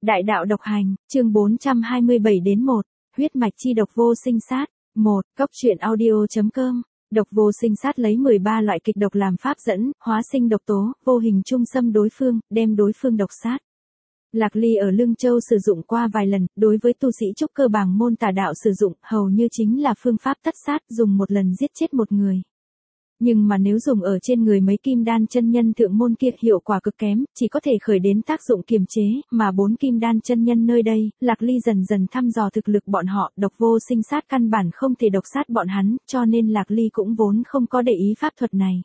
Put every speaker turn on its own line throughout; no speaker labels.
Đại đạo độc hành, chương 427-1, huyết mạch chi độc vô sinh sát. 1. Cốc truyện audio.com. Độc vô sinh sát lấy 13 loại kịch độc làm pháp dẫn, hóa sinh độc tố, vô hình trung xâm đối phương, đem đối phương độc sát. Lạc Ly ở Lương Châu sử dụng qua vài lần, đối với tu sĩ trúc cơ bảng môn tà đạo sử dụng, hầu như chính là phương pháp tất sát, dùng một lần giết chết một người. Nhưng mà nếu dùng ở trên người mấy kim đan chân nhân thượng môn kia hiệu quả cực kém, chỉ có thể khởi đến tác dụng kiềm chế, mà 4 kim đan chân nhân nơi đây, Lạc Ly dần dần thăm dò thực lực bọn họ, độc vô sinh sát căn bản không thể độc sát bọn hắn, cho nên Lạc Ly cũng vốn không có để ý pháp thuật này.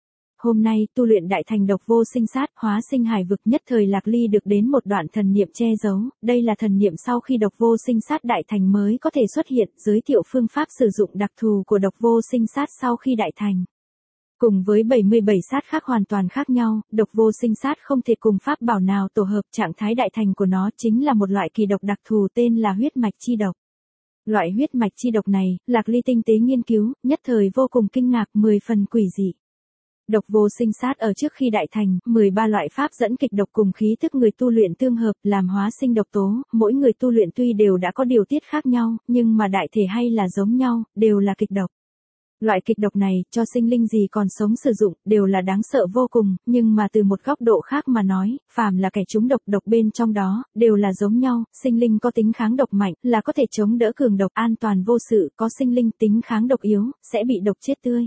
Hôm nay, tu luyện đại thành độc vô sinh sát, hóa sinh hải vực, nhất thời Lạc Ly được đến một đoạn thần niệm che giấu, đây là thần niệm sau khi độc vô sinh sát đại thành mới có thể xuất hiện, giới thiệu phương pháp sử dụng đặc thù của độc vô sinh sát sau khi đại thành. Cùng với 77 sát khác hoàn toàn khác nhau, độc vô sinh sát không thể cùng pháp bảo nào tổ hợp, trạng thái đại thành của nó chính là một loại kỳ độc đặc thù tên là huyết mạch chi độc. Loại huyết mạch chi độc này, Lạc Ly tinh tế nghiên cứu, nhất thời vô cùng kinh ngạc, 10 phần quỷ dị. Độc vô sinh sát ở trước khi đại thành, 13 loại pháp dẫn kịch độc cùng khí thức người tu luyện tương hợp, làm hóa sinh độc tố, mỗi người tu luyện tuy đều đã có điều tiết khác nhau, nhưng mà đại thể hay là giống nhau, đều là kịch độc. Loại kịch độc này, cho sinh linh gì còn sống sử dụng, đều là đáng sợ vô cùng, nhưng mà từ một góc độ khác mà nói, phàm là kẻ trúng độc bên trong đó, đều là giống nhau, sinh linh có tính kháng độc mạnh, là có thể chống đỡ cường độc an toàn vô sự, có sinh linh tính kháng độc yếu, sẽ bị độc chết tươi.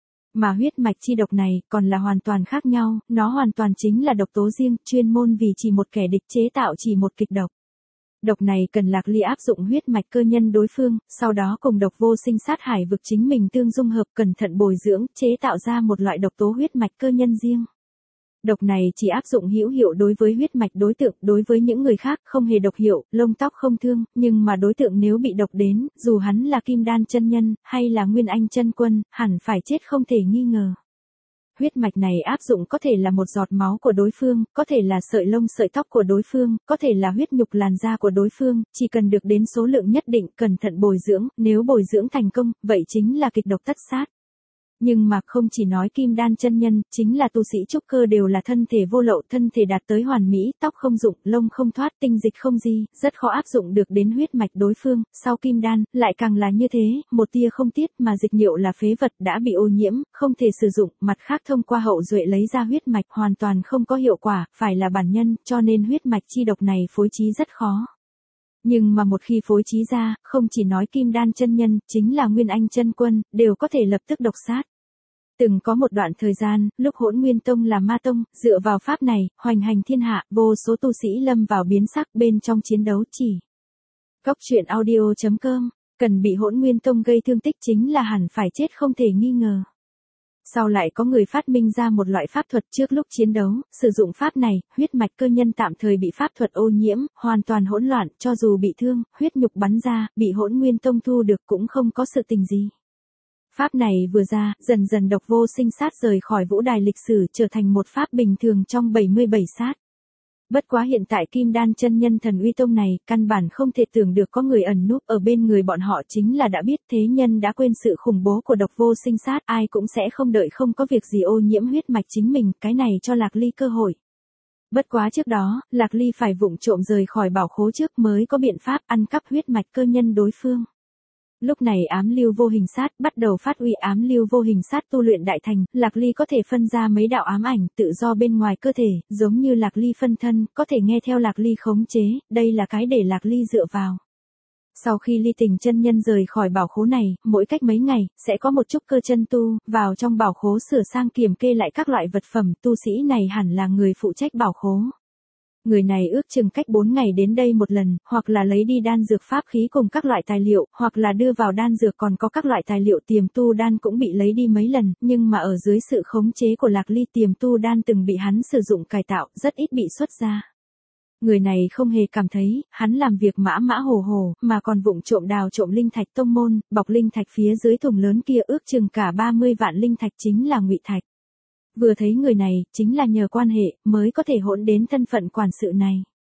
Mà huyết mạch chi độc này, còn là hoàn toàn khác nhau, nó hoàn toàn chính là độc tố riêng, chuyên môn vì chỉ một kẻ địch chế tạo chỉ một kịch độc. Độc này cần Lạc Ly áp dụng huyết mạch cơ nhân đối phương, sau đó cùng độc vô sinh sát hải vực chính mình tương dung hợp, cẩn thận bồi dưỡng, chế tạo ra một loại độc tố huyết mạch cơ nhân riêng. Độc này chỉ áp dụng hữu hiệu đối với huyết mạch đối tượng, đối với những người khác không hề độc hiệu, lông tóc không thương, nhưng mà đối tượng nếu bị độc đến, dù hắn là kim đan chân nhân, hay là nguyên anh chân quân, hẳn phải chết không thể nghi ngờ. Huyết mạch này áp dụng có thể là một giọt máu của đối phương, có thể là sợi lông sợi tóc của đối phương, có thể là huyết nhục làn da của đối phương, chỉ cần được đến số lượng nhất định, cẩn thận bồi dưỡng, nếu bồi dưỡng thành công, vậy chính là kịch độc tất sát. Nhưng mà không chỉ nói kim đan chân nhân, chính là tu sĩ trúc cơ đều là thân thể vô lậu, thân thể đạt tới hoàn mỹ, tóc không rụng, lông không thoát, tinh dịch không di, rất khó áp dụng được đến huyết mạch đối phương, sau kim đan, lại càng là như thế, một tia không tiết mà dịch niệu là phế vật đã bị ô nhiễm, không thể sử dụng, mặt khác thông qua hậu duệ lấy ra huyết mạch hoàn toàn không có hiệu quả, phải là bản nhân, cho nên huyết mạch chi độc này phối trí rất khó. Nhưng mà một khi phối trí ra, không chỉ nói kim đan chân nhân, chính là nguyên anh chân quân, đều có thể lập tức độc sát. Từng có một đoạn thời gian, lúc Hỗn Nguyên Tông là ma tông, dựa vào pháp này, hoành hành thiên hạ, vô số tu sĩ lâm vào biến sắc bên trong chiến đấu chỉ. Cốc truyện audio.com, cần bị Hỗn Nguyên Tông gây thương tích chính là hẳn phải chết không thể nghi ngờ. Sau lại có người phát minh ra một loại pháp thuật trước lúc chiến đấu, sử dụng pháp này, huyết mạch cơ nhân tạm thời bị pháp thuật ô nhiễm, hoàn toàn hỗn loạn, cho dù bị thương, huyết nhục bắn ra, bị Hỗn Nguyên Tông thu được cũng không có sự tình gì. Pháp này vừa ra, dần dần độc vô sinh sát rời khỏi vũ đài lịch sử trở thành một pháp bình thường trong 77 sát. Bất quá hiện tại kim đan chân nhân thần uy tông này, căn bản không thể tưởng được có người ẩn núp ở bên người bọn họ chính là đã biết thế nhân đã quên sự khủng bố của độc vô sinh sát, ai cũng sẽ không đợi không có việc gì ô nhiễm huyết mạch chính mình, cái này cho Lạc Ly cơ hội. Bất quá trước đó, Lạc Ly phải vụng trộm rời khỏi bảo khố trước mới có biện pháp ăn cắp huyết mạch cơ nhân đối phương. Lúc này ám lưu vô hình sát bắt đầu phát uy ám lưu vô hình sát tu luyện đại thành, Lạc Ly có thể phân ra mấy đạo ám ảnh tự do bên ngoài cơ thể, giống như Lạc Ly phân thân, có thể nghe theo Lạc Ly khống chế, đây là cái để Lạc Ly dựa vào. Sau khi Ly Tình chân nhân rời khỏi bảo khố này, mỗi cách mấy ngày, sẽ có một trúc cơ chân tu, vào trong bảo khố sửa sang kiểm kê lại các loại vật phẩm, tu sĩ này hẳn là người phụ trách bảo khố. Người này ước chừng cách 4 ngày đến đây một lần, hoặc là lấy đi đan dược pháp khí cùng các loại tài liệu, hoặc là đưa vào đan dược còn có các loại tài liệu tiềm tu đan cũng bị lấy đi mấy lần, nhưng mà ở dưới sự khống chế của Lạc Ly tiềm tu đan từng bị hắn sử dụng cải tạo, rất ít bị xuất ra. Người này không hề cảm thấy, hắn làm việc mã hồ hồ, mà còn vụng trộm đào trộm linh thạch tông môn, bọc linh thạch phía dưới thùng lớn kia ước chừng cả 30 vạn linh thạch chính là ngụy thạch. Vừa thấy người này, chính là nhờ quan hệ, mới có thể hỗn đến thân phận quản sự này.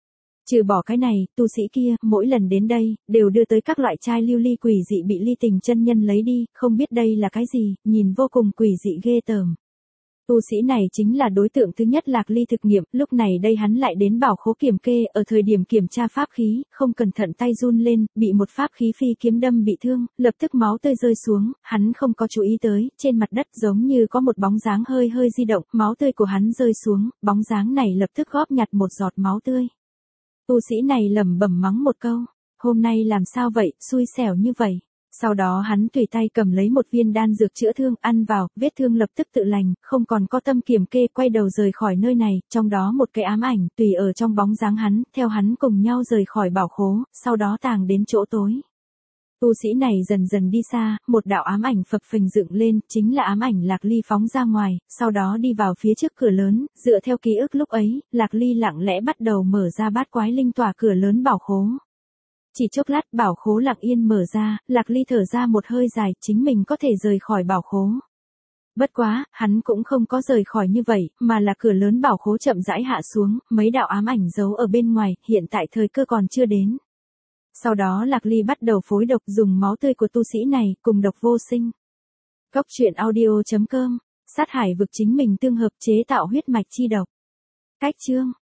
Trừ bỏ cái này, tu sĩ kia, mỗi lần đến đây, đều đưa tới các loại chai lưu ly quỷ dị bị Ly Tình chân nhân lấy đi, không biết đây là cái gì, nhìn vô cùng quỷ dị ghê tởm. Tu sĩ này chính là đối tượng thứ nhất Lạc Ly thực nghiệm, lúc này đây hắn lại đến bảo khố kiểm kê, ở thời điểm kiểm tra pháp khí, không cẩn thận tay run lên, bị một pháp khí phi kiếm đâm bị thương, lập tức máu tươi rơi xuống, hắn không có chú ý tới, trên mặt đất giống như có một bóng dáng hơi hơi di động, máu tươi của hắn rơi xuống, bóng dáng này lập tức góp nhặt một giọt máu tươi. Tu sĩ này lẩm bẩm mắng một câu, hôm nay làm sao vậy, xui xẻo như vậy. Sau đó hắn tùy tay cầm lấy một viên đan dược chữa thương, ăn vào, vết thương lập tức tự lành, không còn có tâm kiểm kê, quay đầu rời khỏi nơi này, trong đó một cái ám ảnh, tùy ở trong bóng dáng hắn, theo hắn cùng nhau rời khỏi bảo khố, sau đó tàng đến chỗ tối. Tu sĩ này dần dần đi xa, một đạo ám ảnh phập phình dựng lên, chính là ám ảnh Lạc Ly phóng ra ngoài, sau đó đi vào phía trước cửa lớn, dựa theo ký ức lúc ấy, Lạc Ly lặng lẽ bắt đầu mở ra bát quái linh tỏa cửa lớn bảo khố. Chỉ chốc lát bảo khố lặng yên mở ra, Lạc Ly thở ra một hơi dài, chính mình có thể rời khỏi bảo khố. Bất quá, hắn cũng không có rời khỏi như vậy, mà là cửa lớn bảo khố chậm rãi hạ xuống, mấy đạo ám ảnh giấu ở bên ngoài, hiện tại thời cơ còn chưa đến. Sau đó Lạc Ly bắt đầu phối độc dùng máu tươi của tu sĩ này, cùng độc vô sinh. Góc truyện audio.com, sát hải vực chính mình tương hợp chế tạo huyết mạch chi độc. Cách chương